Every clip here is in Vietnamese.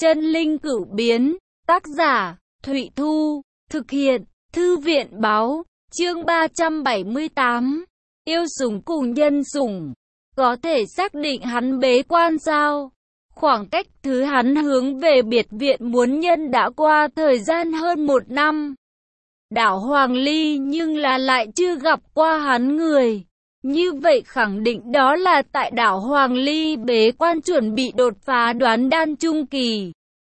Chân linh cửu biến, tác giả, Thụy Thu, thực hiện, Thư viện báo, chương 378, yêu sủng cùng nhân sủng, có thể xác định hắn bế quan sao? Khoảng cách thứ hắn hướng về biệt viện muốn nhân đã qua thời gian hơn 1 năm. Đảo Hoàng Ly nhưng lại chưa gặp qua hắn người. Như vậy khẳng định đó là tại đảo Hoàng Ly bế quan chuẩn bị đột phá đoán đan trung kỳ.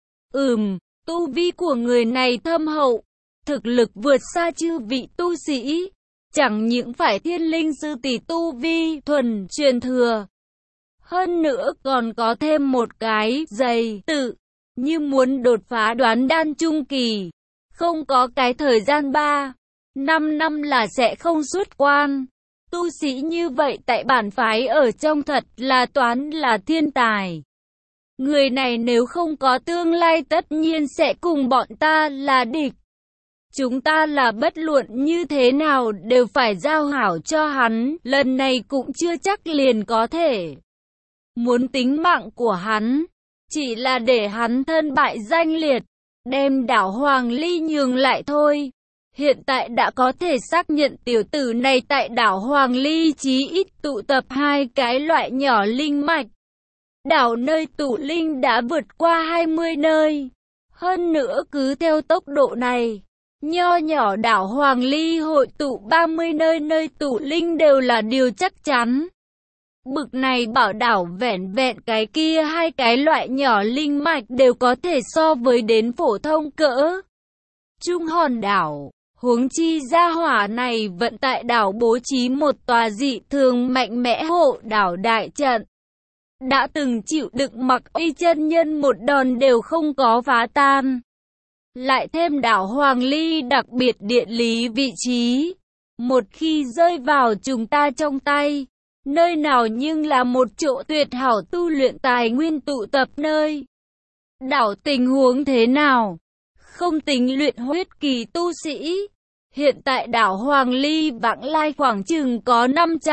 Tu vi của người này thâm hậu, thực lực vượt xa chư vị tu sĩ, chẳng những phải thiên linh sư tỷ tu vi thuần truyền thừa. Hơn nữa còn có thêm một cái dày tự, như muốn đột phá đoán đan trung kỳ, không có cái thời gian 3-5 năm là sẽ không xuất quan. Tu sĩ như vậy tại bản phái ở trong thật là toán là thiên tài. Người này nếu không có tương lai tất nhiên sẽ cùng bọn ta là địch. Chúng ta là bất luận như thế nào đều phải giao hảo cho hắn, lần này cũng chưa chắc liền có thể. Muốn tính mạng của hắn, chỉ là để hắn thân bại danh liệt, đem đảo Hoàng Ly nhường lại thôi. Hiện tại đã có thể xác nhận tiểu tử này tại đảo Hoàng Ly chí ít tụ tập 2 cái loại nhỏ linh mạch. Đảo nơi tụ linh đã vượt qua 20 nơi. Hơn nữa cứ theo tốc độ này, nho nhỏ đảo Hoàng Ly hội tụ 30 nơi tụ linh đều là điều chắc chắn. Bực này bảo đảo vẻn vẹn cái kia 2 cái loại nhỏ linh mạch đều có thể so với đến phổ thông cỡ trung hòn đảo. Huống chi gia hỏa này vận tại đảo bố trí một tòa dị thường mạnh mẽ hộ đảo đại trận. Đã từng chịu đựng Mặc Uy chân nhân một đòn đều không có phá tan. Lại thêm đảo Hoàng Ly đặc biệt địa lý vị trí. Một khi rơi vào chúng ta trong tay, nơi nào nhưng là một chỗ tuyệt hảo tu luyện tài nguyên tụ tập nơi. Đảo tình huống thế nào? Không tính luyện huyết kỳ tu sĩ. Hiện tại đảo Hoàng Ly vãng lai khoảng chừng có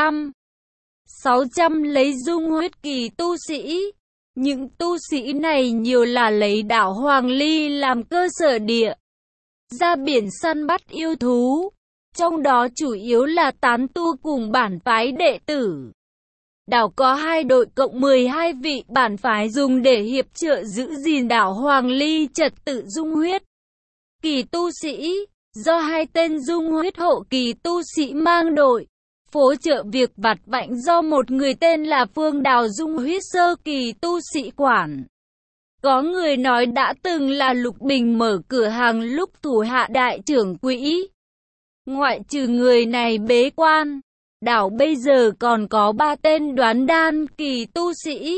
500-600 lấy dung huyết kỳ tu sĩ. Những tu sĩ này nhiều là lấy đảo Hoàng Ly làm cơ sở địa, ra biển săn bắt yêu thú. Trong đó chủ yếu là tán tu cùng bản phái đệ tử. Đảo có 2 đội cộng 12 vị bản phái dùng để hiệp trợ giữ gìn đảo Hoàng Ly trật tự dung huyết kỳ tu sĩ. Do 2 tên dung huyết hộ kỳ tu sĩ mang đội, phối trợ việc vặt vãnh do một người tên là Phương Đào dung huyết sơ kỳ tu sĩ quản. Có người nói đã từng là Lục Bình mở cửa hàng lúc thủ hạ đại trưởng quỹ. Ngoại trừ người này bế quan, đảo bây giờ còn có 3 tên đoán đan kỳ tu sĩ.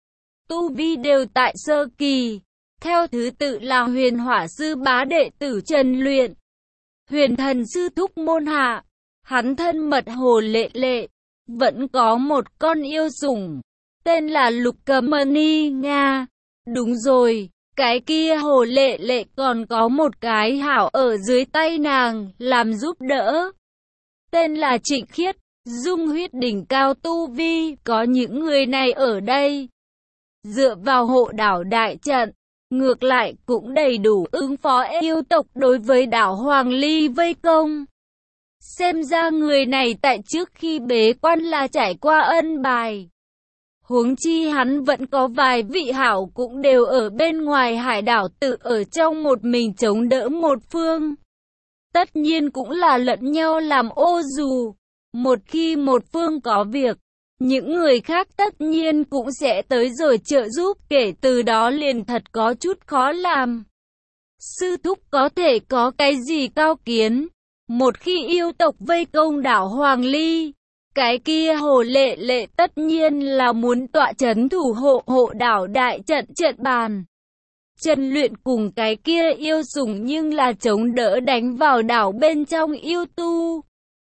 Tu vi đều tại sơ kỳ, theo thứ tự là Huyền Hỏa sư bá đệ tử Trần Luyện, Huyền Thần sư thúc môn hạ, hắn thân mật Hồ Lệ Lệ, vẫn có một con yêu sủng, tên là Lục Cầm Mani Nga. Đúng rồi, cái kia Hồ Lệ Lệ còn có một cái hảo ở dưới tay nàng, làm giúp đỡ. Tên là Trịnh Khiết, dung huyết đỉnh cao tu vi, có những người này ở đây. Dựa vào hộ đảo đại trận, ngược lại cũng đầy đủ ứng phó yêu tộc đối với đảo Hoàng Ly vây công. Xem ra người này tại trước khi bế quan là trải qua ân bài. Huống chi hắn vẫn có vài vị hảo cũng đều ở bên ngoài hải đảo tự ở trong một mình chống đỡ một phương. Tất nhiên cũng là lẫn nhau làm ô dù. Một khi một phương có việc, những người khác tất nhiên cũng sẽ tới rồi trợ giúp, kể từ đó liền thật có chút khó làm. Sư thúc có thể có cái gì cao kiến? Một khi yêu tộc vây công đảo Hoàng Ly, cái kia Hồ Lệ Lệ tất nhiên là muốn tọa trấn thủ hộ đảo đại trận trận bàn. Trần Luyện cùng cái kia yêu sủng nhưng là chống đỡ đánh vào đảo bên trong yêu tu.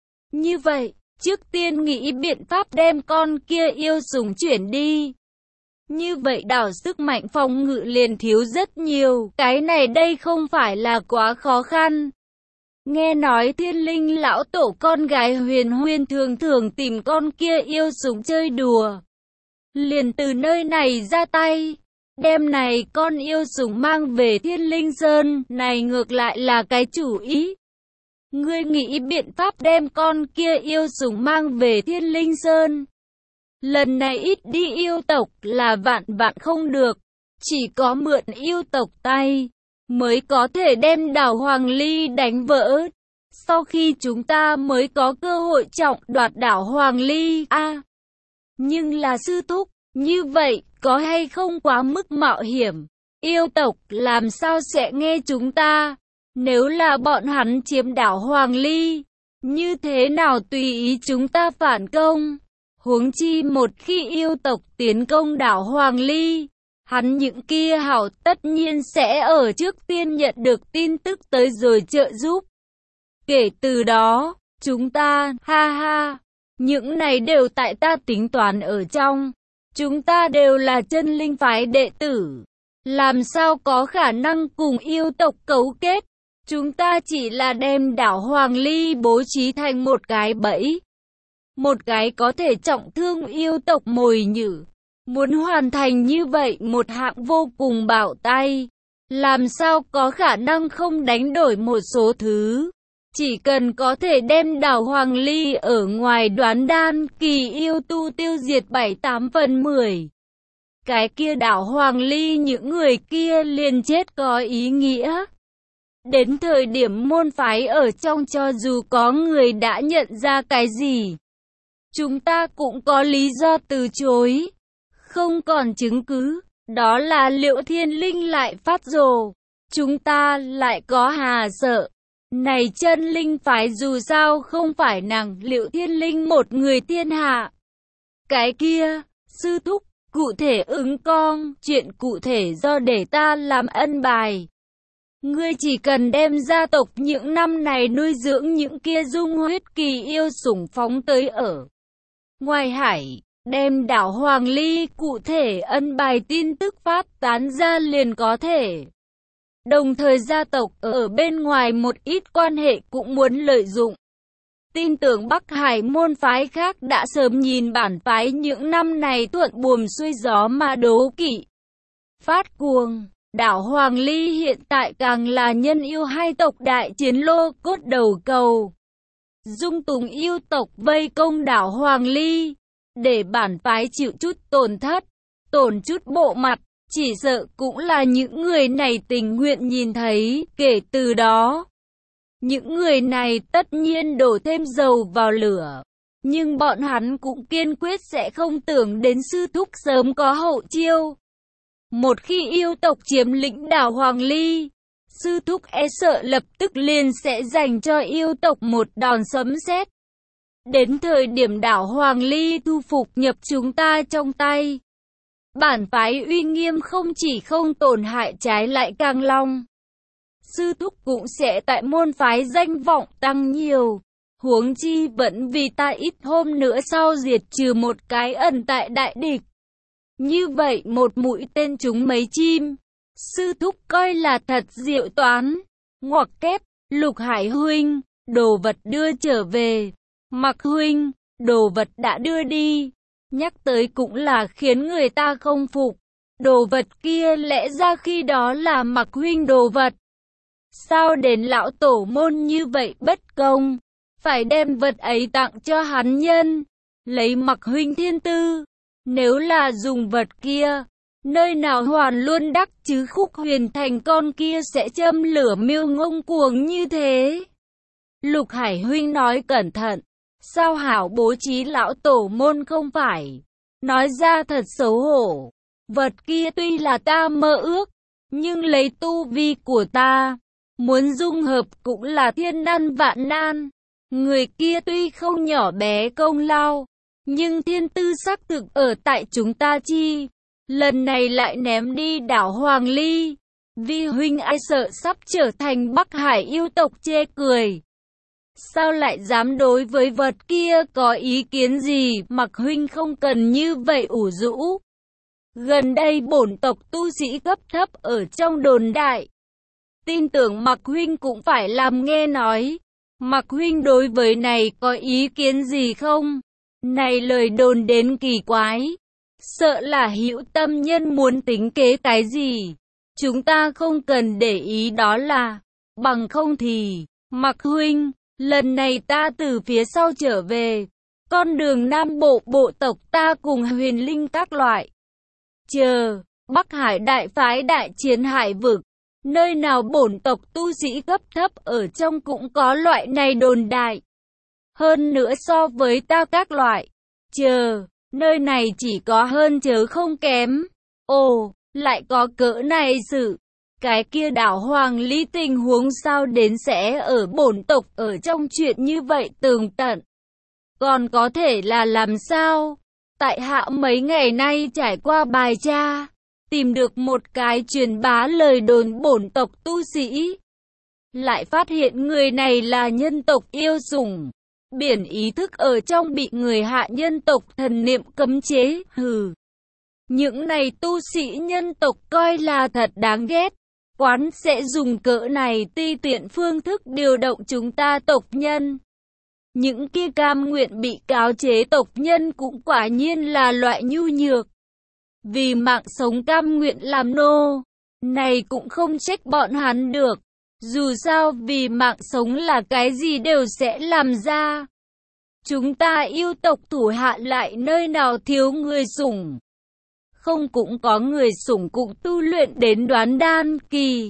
Như vậy, trước tiên nghĩ biện pháp đem con kia yêu sủng chuyển đi. Như vậy đảo sức mạnh phòng ngự liền thiếu rất nhiều, cái này đây không phải là quá khó khăn. Nghe nói Thiên Linh lão tổ con gái Huyền Huyên thường tìm con kia yêu sủng chơi đùa, liền từ nơi này ra tay. Đêm này con yêu sủng mang về Thiên Linh Sơn, này ngược lại là cái chủ ý. Ngươi nghĩ biện pháp đem con kia yêu sủng mang về Thiên Linh Sơn. Lần này ít đi yêu tộc là vạn vạn không được, chỉ có mượn yêu tộc tay, mới có thể đem đảo Hoàng Ly đánh vỡ. Sau khi chúng ta mới có cơ hội trọng đoạt đảo Hoàng Ly. Nhưng là sư thúc, như vậy, có hay không quá mức mạo hiểm? Yêu tộc làm sao sẽ nghe chúng ta? Nếu là bọn hắn chiếm đảo Hoàng Ly, như thế nào tùy ý chúng ta phản công? Huống chi một khi yêu tộc tiến công đảo Hoàng Ly, hắn những kia hảo tất nhiên sẽ ở trước tiên nhận được tin tức tới rồi trợ giúp. Kể từ đó, chúng ta, những này đều tại ta tính toán ở trong. Chúng ta đều là chân linh phái đệ tử. Làm sao có khả năng cùng yêu tộc cấu kết? Chúng ta chỉ là đem đảo Hoàng Ly bố trí thành một cái bẫy. Một cái có thể trọng thương yêu tộc mồi nhử. Muốn hoàn thành như vậy một hạng vô cùng bạo tay. Làm sao có khả năng không đánh đổi một số thứ. Chỉ cần có thể đem đảo Hoàng Ly ở ngoài Đoán Đan kỳ yêu tu tiêu diệt 7-8 phần 10. Cái kia đảo Hoàng Ly những người kia liền chết có ý nghĩa. Đến thời điểm môn phái ở trong cho dù có người đã nhận ra cái gì, chúng ta cũng có lý do từ chối. Không còn chứng cứ, đó là Liệu Thiên Linh lại phát rồ. Chúng ta lại có hà sợ. Này chân linh phái dù sao không phải nàng Liệu Thiên Linh một người thiên hạ. Cái kia, sư thúc, cụ thể ứng con, chuyện cụ thể do để ta làm ân bài. Ngươi chỉ cần đem gia tộc những năm này nuôi dưỡng những kia dung huyết kỳ yêu sủng phóng tới ở ngoài hải, đem đảo Hoàng Ly cụ thể ân bài tin tức phát tán ra liền có thể. Đồng thời gia tộc ở bên ngoài một ít quan hệ cũng muốn lợi dụng. Tin tưởng Bắc Hải môn phái khác đã sớm nhìn bản phái những năm này thuận buồm xuôi gió mà đố kỵ. Phát cuồng, đảo Hoàng Ly hiện tại càng là nhân yêu hai tộc đại chiến lô cốt đầu cầu. Dung tùng yêu tộc vây công đảo Hoàng Ly, để bản phái chịu chút tổn thất, tổn chút bộ mặt. Chỉ sợ cũng là những người này tình nguyện nhìn thấy, kể từ đó. Những người này tất nhiên đổ thêm dầu vào lửa. Nhưng bọn hắn cũng kiên quyết sẽ không tưởng đến sư thúc sớm có hậu chiêu. Một khi yêu tộc chiếm lĩnh đảo Hoàng Ly, sư thúc sợ lập tức liền sẽ dành cho yêu tộc một đòn sấm sét. Đến thời điểm đảo Hoàng Ly thu phục nhập chúng ta trong tay, bản phái uy nghiêm không chỉ không tổn hại trái lại càng long. Sư thúc cũng sẽ tại môn phái danh vọng tăng nhiều. Huống chi vẫn vì ta ít hôm nữa sau diệt trừ một cái ẩn tại đại địch. Như vậy một mũi tên trúng mấy chim. Sư thúc coi là thật diệu toán. Ngoặc kép, Lục Hải huynh, đồ vật đưa trở về. Mặc huynh, đồ vật đã đưa đi. Nhắc tới cũng là khiến người ta không phục. Đồ vật kia lẽ ra khi đó là Mặc huynh đồ vật. Sao đến lão tổ môn như vậy bất công? Phải đem vật ấy tặng cho hắn nhân. Lấy Mặc huynh thiên tư. Nếu là dùng vật kia, nơi nào hoàn luôn đắc chứ Khúc Huyền Thành con kia sẽ châm lửa miêu ngông cuồng như thế. Lục Hải huynh nói cẩn thận. Sao hảo bố trí lão tổ môn không phải? Nói ra thật xấu hổ. Vật kia tuy là ta mơ ước, nhưng lấy tu vi của ta, muốn dung hợp cũng là thiên nan vạn nan. Người kia tuy không nhỏ bé công lao, nhưng thiên tư xác thực ở tại chúng ta chi. Lần này lại ném đi đảo Hoàng Ly. Vi huynh ai sợ sắp trở thành Bắc Hải yêu tộc chê cười. Sao lại dám đối với vật kia có ý kiến gì? Mặc huynh không cần như vậy ủ rũ. Gần đây bổn tộc tu sĩ cấp thấp ở trong đồn đại. Tin tưởng Mặc huynh cũng phải làm nghe nói. Mặc huynh đối với này có ý kiến gì không? Này lời đồn đến kỳ quái. Sợ là hữu tâm nhân muốn tính kế cái gì. Chúng ta không cần để ý đó là, bằng không thì, Mạc huynh, lần này ta từ phía sau trở về, con đường Nam Bộ bộ tộc ta cùng huyền linh các loại. Chờ, Bắc Hải đại phái đại chiến hải vực, nơi nào bổn tộc tu sĩ cấp thấp ở trong cũng có loại này đồn đại. Hơn nữa so với ta các loại, chờ, nơi này chỉ có hơn chớ không kém. Ồ, lại có cỡ này sự. Cái kia đảo Hoàng Ly tình huống sao đến sẽ ở bổn tộc ở trong chuyện như vậy tường tận. Còn có thể là làm sao? Tại hạ mấy ngày nay trải qua bài tra, tìm được một cái truyền bá lời đồn bổn tộc tu sĩ. Lại phát hiện người này là nhân tộc yêu sủng. Biển ý thức ở trong bị người hạ nhân tộc thần niệm cấm chế, hừ. Những này tu sĩ nhân tộc coi là thật đáng ghét. Quán sẽ dùng cỡ này ti tiện phương thức điều động chúng ta tộc nhân. Những kia cam nguyện bị cáo chế tộc nhân cũng quả nhiên là loại nhu nhược. Vì mạng sống cam nguyện làm nô, này cũng không trách bọn hắn được. Dù sao vì mạng sống là cái gì đều sẽ làm ra. Chúng ta yêu tộc thủ hạ lại nơi nào thiếu người sủng. Không cũng có người sủng cũng tu luyện đến đoán đan kỳ.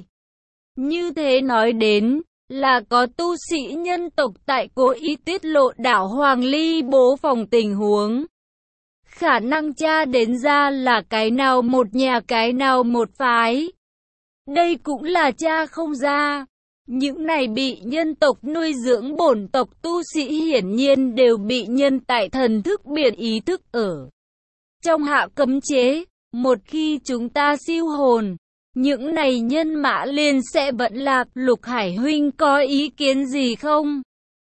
Như thế nói đến, là có tu sĩ nhân tộc tại cố ý tiết lộ đảo Hoàng Ly bố phòng tình huống. Khả năng tra đến ra là cái nào một nhà cái nào một phái. Đây cũng là tra không ra. Những này bị nhân tộc nuôi dưỡng bổn tộc tu sĩ hiển nhiên đều bị nhân tại thần thức biển ý thức ở trong hạ cấm chế. Một khi chúng ta siêu hồn, những này nhân mã liền sẽ vẫn lạc. Lục Hải huynh có ý kiến gì không?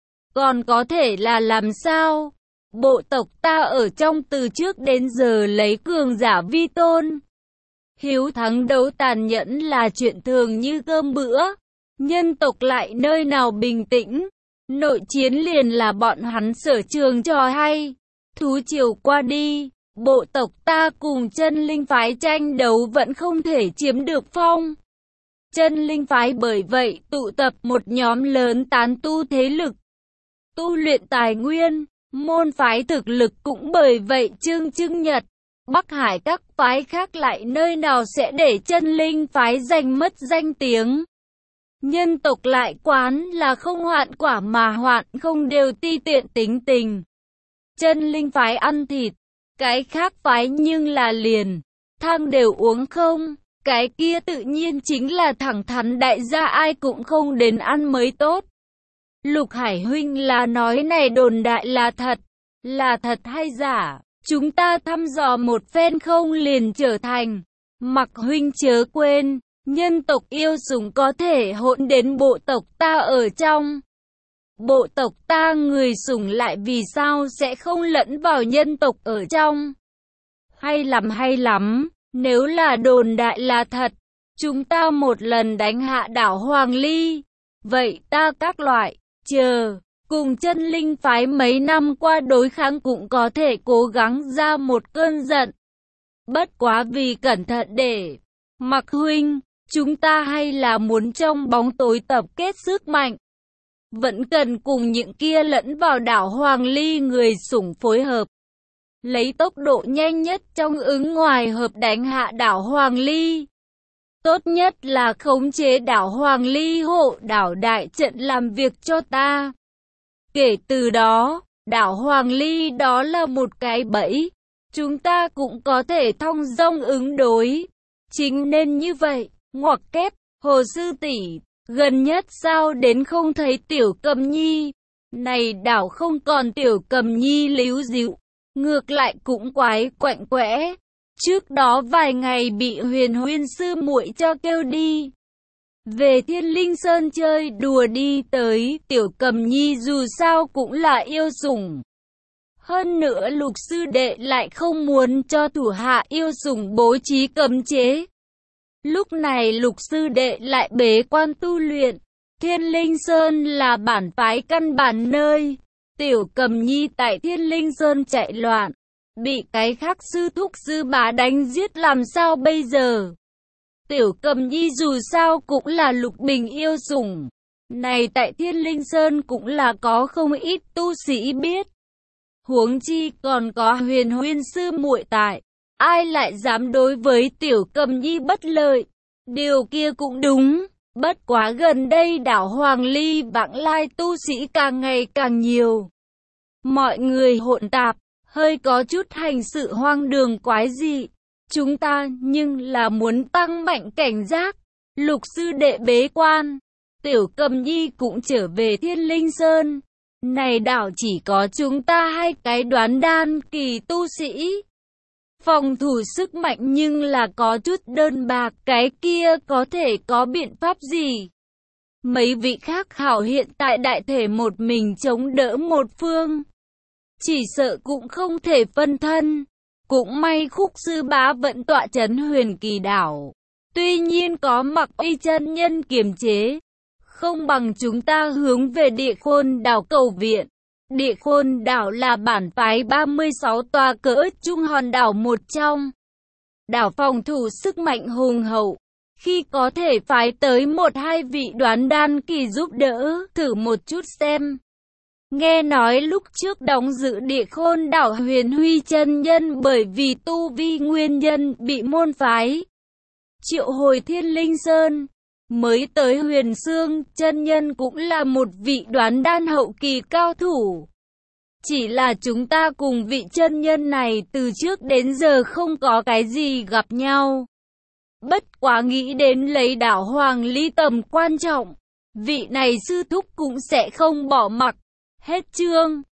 Còn có thể là làm sao? Bộ tộc ta ở trong từ trước đến giờ lấy cường giả vi tôn. Hiếu thắng đấu tàn nhẫn là chuyện thường như cơm bữa. Nhân tộc lại nơi nào bình tĩnh. Nội chiến liền là bọn hắn sở trường trò hay. Thú triều qua đi, bộ tộc ta cùng chân linh phái tranh đấu vẫn không thể chiếm được phong. Chân linh phái bởi vậy tụ tập một nhóm lớn tán tu thế lực. Tu luyện tài nguyên, môn phái thực lực cũng bởi vậy trưng nhật. Bắc Hải các phái khác lại nơi nào sẽ để chân linh phái giành mất danh tiếng. Nhân tộc lại quán là không hoạn quả mà hoạn không đều ti tiện tính tình. Chân linh phái ăn thịt, cái khác phái nhưng là liền, thang đều uống không, cái kia tự nhiên chính là thẳng thắn đại gia ai cũng không đến ăn mới tốt. Lục Hải huynh là nói này đồn đại là thật hay giả, chúng ta thăm dò một phen không liền trở thành. Mặc huynh chớ quên, nhân tộc yêu sủng có thể hỗn đến bộ tộc ta ở trong. Bộ tộc ta người sủng lại vì sao sẽ không lẫn vào nhân tộc ở trong? Hay lắm, nếu là đồn đại là thật, chúng ta một lần đánh hạ đảo Hoàng Ly. Vậy ta các loại, cùng chân linh phái mấy năm qua đối kháng cũng có thể cố gắng ra một cơn giận. Bất quá vì cẩn thận để, Mặc huynh, chúng ta hay là muốn trong bóng tối tập kết sức mạnh. Vẫn cần cùng những kia lẫn vào đảo Hoàng Ly người sủng phối hợp. Lấy tốc độ nhanh nhất trong ứng ngoài hợp đánh hạ đảo Hoàng Ly. Tốt nhất là khống chế đảo Hoàng Ly hộ đảo đại trận làm việc cho ta. Kể từ đó, đảo Hoàng Ly đó là một cái bẫy. Chúng ta cũng có thể thong dong ứng đối. Chính nên như vậy, ngoặc kép, Hồ sư tỷ, gần nhất sao đến không thấy Tiểu Cầm Nhi. Này đảo không còn Tiểu Cầm Nhi líu díu, ngược lại cũng quái quạnh quẽ. Trước đó vài ngày bị Huyền sư muội cho kêu đi về Thiên Linh Sơn chơi đùa đi tới. Tiểu Cầm Nhi dù sao cũng là yêu sủng. Hơn nữa Lục sư đệ lại không muốn cho thủ hạ yêu sủng bố trí cấm chế. Lúc này Lục sư đệ lại bế quan tu luyện. Thiên Linh Sơn là bản phái căn bản nơi Tiểu Cầm Nhi tại Thiên Linh Sơn chạy loạn. bị cái khác sư thúc sư bá đánh giết làm sao bây giờ? Tiểu Cầm Nhi dù sao cũng là Lục Bình yêu sủng. Này tại Thiên Linh Sơn cũng là có không ít tu sĩ biết. Huống chi còn có Huyền Huyên sư muội tại. Ai lại dám đối với Tiểu Cầm Nhi bất lợi? Điều kia cũng đúng. Bất quá gần đây đảo Hoàng Ly vãng lai tu sĩ càng ngày càng nhiều. Mọi người hỗn tạp, hơi có chút hành sự hoang đường quái dị. Chúng ta nhưng là muốn tăng mạnh cảnh giác. Lục sư đệ bế quan, Tiểu Cầm Nhi cũng trở về Thiên Linh Sơn. Này đảo chỉ có chúng ta hai cái đoán đan kỳ tu sĩ. Phòng thủ sức mạnh nhưng là có chút đơn bạc, cái kia có thể có biện pháp gì? Mấy vị khác hảo hiện tại đại thể một mình chống đỡ một phương. Chỉ sợ cũng không thể phân thân. Cũng may Khúc sư bá vẫn tọa trấn Huyền Kỳ đảo. Tuy nhiên có Mặc Uy chân nhân kiềm chế. Không bằng chúng ta hướng về Địa Khôn đảo cầu viện. Địa Khôn đảo là bản phái 36 tòa cỡ trung hòn đảo một trong. Đảo phòng thủ sức mạnh hùng hậu. Khi có thể phái tới 1-2 vị đoán đan kỳ giúp đỡ, thử một chút xem. Nghe nói lúc trước đóng giữ Địa Khôn đảo Huyền Huy chân nhân bởi vì tu vi nguyên nhân bị môn phái triệu hồi Thiên Linh Sơn. Mới tới Huyền Xương chân nhân cũng là một vị đoán đan hậu kỳ cao thủ. Chỉ là chúng ta cùng vị chân nhân này từ trước đến giờ không có cái gì gặp nhau. Bất quá nghĩ đến lấy đảo Hoàng Ly tầm quan trọng, vị này sư thúc cũng sẽ không bỏ mặc. Hết chương.